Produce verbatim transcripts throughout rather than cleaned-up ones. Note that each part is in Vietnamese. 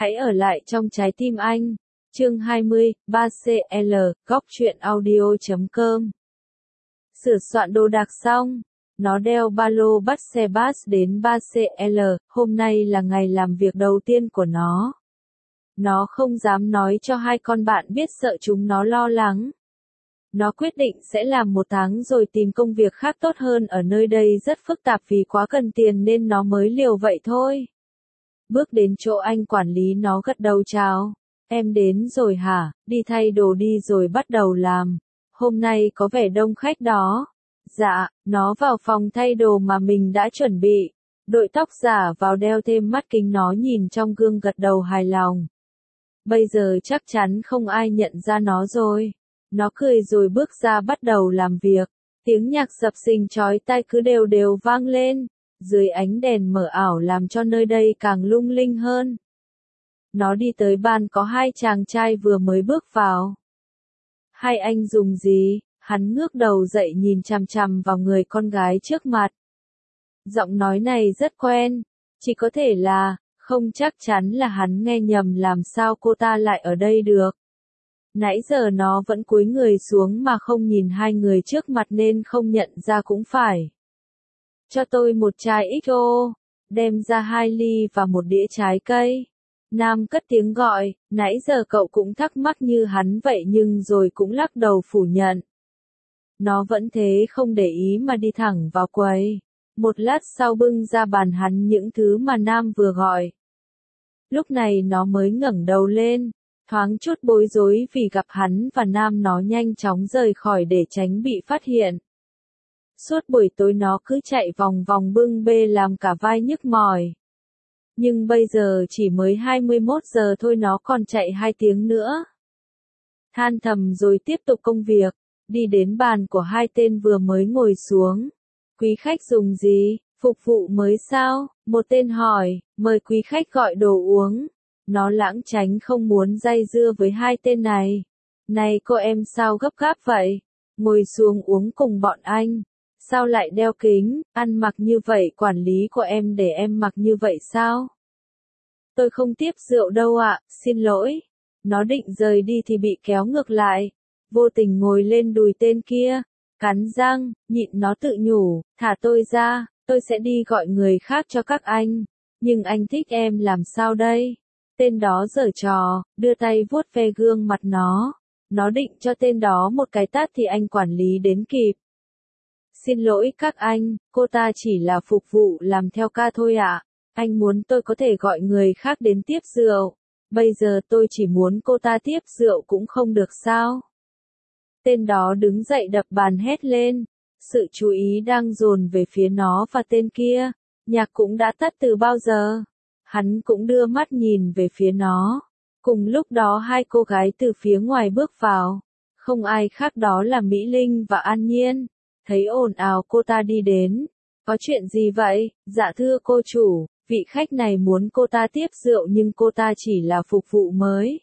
Hãy ở lại trong trái tim anh. Chương hai mươi, ba C L, góc truyện audio chấm com. Sửa soạn đồ đạc xong, nó đeo ba lô bắt xe bus đến ba C L, hôm nay là ngày làm việc đầu tiên của nó. Nó không dám nói cho hai con bạn biết sợ chúng nó lo lắng. Nó quyết định sẽ làm một tháng rồi tìm công việc khác tốt hơn, ở nơi đây rất phức tạp vì quá cần tiền nên nó mới liều vậy thôi. Bước đến chỗ anh quản lý, nó gật đầu chào. Em đến rồi hả, đi thay đồ đi rồi bắt đầu làm. Hôm nay có vẻ đông khách đó. Dạ, nó vào phòng thay đồ mà mình đã chuẩn bị. Đội tóc giả vào, đeo thêm mắt kính, nó nhìn trong gương gật đầu hài lòng. Bây giờ chắc chắn không ai nhận ra nó rồi. Nó cười rồi bước ra bắt đầu làm việc. Tiếng nhạc sập sình chói tai cứ đều đều vang lên. Dưới ánh đèn mờ ảo làm cho nơi đây càng lung linh hơn. Nó đi tới bàn, có hai chàng trai vừa mới bước vào. Hai anh dùng gì? Hắn ngước đầu dậy nhìn chằm chằm vào người con gái trước mặt. Giọng nói này rất quen. Chỉ có thể là, không chắc chắn là hắn nghe nhầm, làm sao cô ta lại ở đây được. Nãy giờ nó vẫn cúi người xuống mà không nhìn hai người trước mặt nên không nhận ra cũng phải. Cho tôi một chai ích ô, đem ra hai ly và một đĩa trái cây. Nam cất tiếng gọi, nãy giờ cậu cũng thắc mắc như hắn vậy nhưng rồi cũng lắc đầu phủ nhận. Nó vẫn thế, không để ý mà đi thẳng vào quầy. Một lát sau bưng ra bàn hắn những thứ mà Nam vừa gọi. Lúc này nó mới ngẩng đầu lên, thoáng chút bối rối vì gặp hắn và Nam. Nó nhanh chóng rời khỏi để tránh bị phát hiện. Suốt buổi tối nó cứ chạy vòng vòng bưng bê làm cả vai nhức mỏi. Nhưng bây giờ chỉ mới hai mươi mốt giờ thôi, nó còn chạy hai tiếng nữa. Than thầm rồi tiếp tục công việc, đi đến bàn của hai tên vừa mới ngồi xuống. Quý khách dùng gì? Phục vụ mới sao? Một tên hỏi, mời quý khách gọi đồ uống. Nó lảng tránh không muốn dây dưa với hai tên này. Này cô em, sao gấp gáp vậy? Ngồi xuống uống cùng bọn anh. Sao lại đeo kính, ăn mặc như vậy? Quản lý của em để em mặc như vậy sao? Tôi không tiếp rượu đâu ạ, xin lỗi. Nó định rời đi thì bị kéo ngược lại. Vô tình ngồi lên đùi tên kia. Cắn răng, nhịn, nó tự nhủ, thả tôi ra, tôi sẽ đi gọi người khác cho các anh. Nhưng anh thích em làm sao đây? Tên đó giở trò, đưa tay vuốt ve gương mặt nó. Nó định cho tên đó một cái tát thì anh quản lý đến kịp. Xin lỗi các anh, cô ta chỉ là phục vụ làm theo ca thôi ạ. Anh muốn tôi có thể gọi người khác đến tiếp rượu. Bây giờ tôi chỉ muốn cô ta tiếp rượu cũng không được sao? Tên đó đứng dậy đập bàn hét lên. Sự chú ý đang dồn về phía nó và tên kia. Nhạc cũng đã tắt từ bao giờ. Hắn cũng đưa mắt nhìn về phía nó. Cùng lúc đó hai cô gái từ phía ngoài bước vào. Không ai khác đó là Mỹ Linh và An Nhiên. Thấy ồn ào cô ta đi đến. Có chuyện gì vậy? Dạ thưa cô chủ, vị khách này muốn cô ta tiếp rượu nhưng cô ta chỉ là phục vụ mới.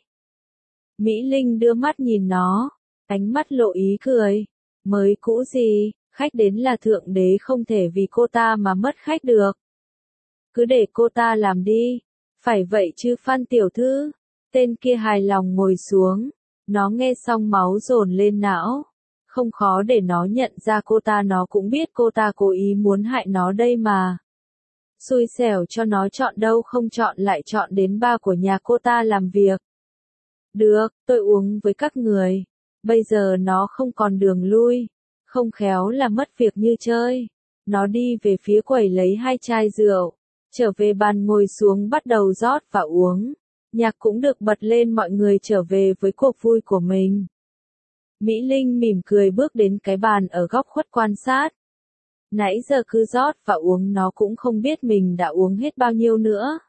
Mỹ Linh đưa mắt nhìn nó. Ánh mắt lộ ý cười. Mới cũ gì, khách đến là thượng đế, không thể vì cô ta mà mất khách được. Cứ để cô ta làm đi. Phải vậy chứ Phan tiểu thư. Tên kia hài lòng ngồi xuống. Nó nghe xong máu dồn lên não. Không khó để nó nhận ra cô ta, nó cũng biết cô ta cố ý muốn hại nó đây mà. Xui xẻo cho nó, chọn đâu không chọn lại chọn đến bar của nhà cô ta làm việc. Được, tôi uống với các người. Bây giờ nó không còn đường lui. Không khéo là mất việc như chơi. Nó đi về phía quầy lấy hai chai rượu. Trở về bàn ngồi xuống bắt đầu rót và uống. Nhạc cũng được bật lên, mọi người trở về với cuộc vui của mình. Mỹ Linh mỉm cười bước đến cái bàn ở góc khuất quan sát. Nãy giờ cứ rót và uống, nó cũng không biết mình đã uống hết bao nhiêu nữa.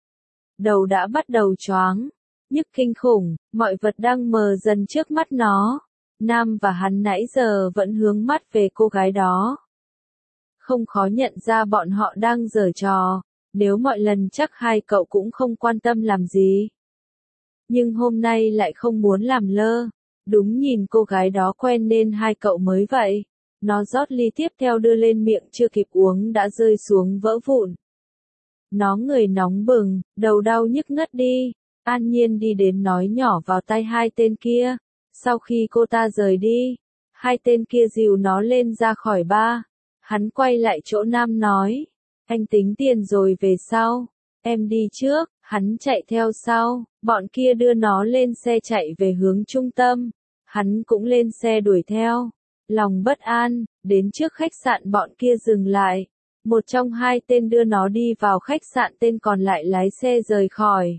Đầu đã bắt đầu choáng, nhức kinh khủng, mọi vật đang mờ dần trước mắt nó. Nam và hắn nãy giờ vẫn hướng mắt về cô gái đó. Không khó nhận ra bọn họ đang giở trò, nếu mọi lần chắc hai cậu cũng không quan tâm làm gì. Nhưng hôm nay lại không muốn làm lơ. Đúng nhìn cô gái đó quen nên hai cậu mới vậy. Nó rót ly tiếp theo đưa lên miệng, chưa kịp uống đã rơi xuống vỡ vụn. Nó người nóng bừng, đầu đau nhức ngất đi. An Nhiên đi đến nói nhỏ vào tai hai tên kia. Sau khi cô ta rời đi, hai tên kia dìu nó lên ra khỏi bar. Hắn quay lại chỗ Nam nói, anh tính tiền rồi về sau, em đi trước. Hắn chạy theo sau, bọn kia đưa nó lên xe chạy về hướng trung tâm. Hắn cũng lên xe đuổi theo. Lòng bất an, đến trước khách sạn bọn kia dừng lại. Một trong hai tên đưa nó đi vào khách sạn, tên còn lại lái xe rời khỏi.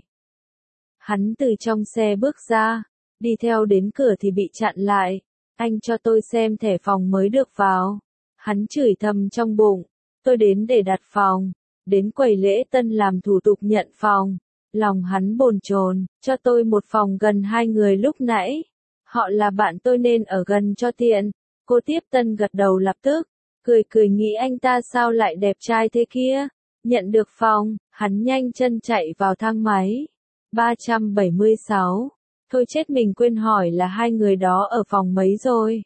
Hắn từ trong xe bước ra, đi theo đến cửa thì bị chặn lại. Anh cho tôi xem thẻ phòng mới được vào. Hắn chửi thầm trong bụng, tôi đến để đặt phòng. Đến quầy lễ tân làm thủ tục nhận phòng. Lòng hắn bồn chồn, cho tôi một phòng gần hai người lúc nãy. Họ là bạn tôi nên ở gần cho tiện. Cô tiếp tân gật đầu lập tức, cười cười nghĩ anh ta sao lại đẹp trai thế kia. Nhận được phòng, hắn nhanh chân chạy vào thang máy. ba trăm bảy mươi sáu. Thôi chết, mình quên hỏi là hai người đó ở phòng mấy rồi.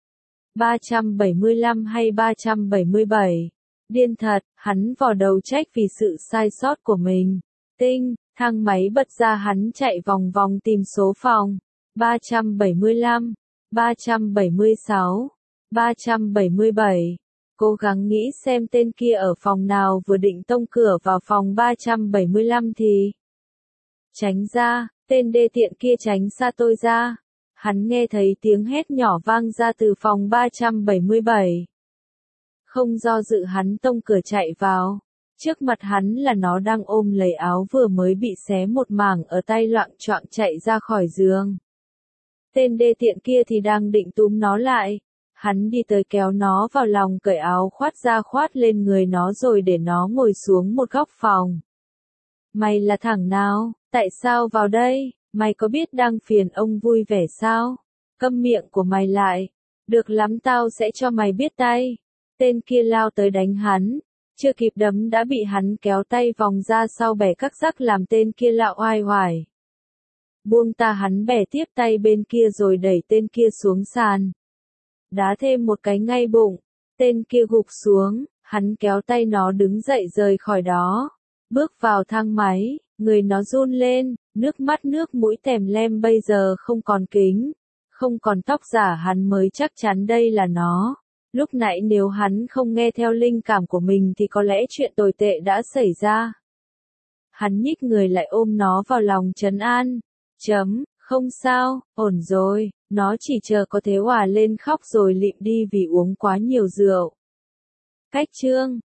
ba trăm bảy mươi lăm hay ba trăm bảy mươi bảy? Điên thật, hắn vò đầu trách vì sự sai sót của mình. Tinh, thang máy bật ra, hắn chạy vòng vòng tìm số phòng. ba trăm bảy mươi lăm, ba trăm bảy mươi sáu, ba trăm bảy mươi bảy. Cố gắng nghĩ xem tên kia ở phòng nào, vừa định tông cửa vào phòng ba trăm bảy mươi lăm thì tránh ra, tên đê tiện kia tránh xa tôi ra. Hắn nghe thấy tiếng hét nhỏ vang ra từ phòng ba trăm bảy mươi bảy. Không do dự hắn tông cửa chạy vào. Trước mặt hắn là nó đang ôm lấy áo vừa mới bị xé một mảng ở tay, loạng choạng chạy ra khỏi giường. Tên đê tiện kia thì đang định túm nó lại. Hắn đi tới kéo nó vào lòng, cởi áo khoác ra khoát lên người nó rồi để nó ngồi xuống một góc phòng. Mày là thằng nào? Tại sao vào đây? Mày có biết đang phiền ông vui vẻ sao? Câm miệng của mày lại. Được lắm, tao sẽ cho mày biết tay. Tên kia lao tới đánh hắn. Chưa kịp đấm đã bị hắn kéo tay vòng ra sau bẻ các rắc làm tên kia lạo oai oải. Buông ta, hắn bẻ tiếp tay bên kia rồi đẩy tên kia xuống sàn. Đá thêm một cái ngay bụng. Tên kia gục xuống, hắn kéo tay nó đứng dậy rời khỏi đó. Bước vào thang máy, người nó run lên, nước mắt nước mũi tèm lem, bây giờ không còn kính, không còn tóc giả, hắn mới chắc chắn đây là nó. Lúc nãy nếu hắn không nghe theo linh cảm của mình thì có lẽ chuyện tồi tệ đã xảy ra. Hắn nhích người lại ôm nó vào lòng trấn an. Chấm, không sao, ổn rồi, nó chỉ chờ có thế òa lên khóc rồi lịm đi vì uống quá nhiều rượu. Cách chương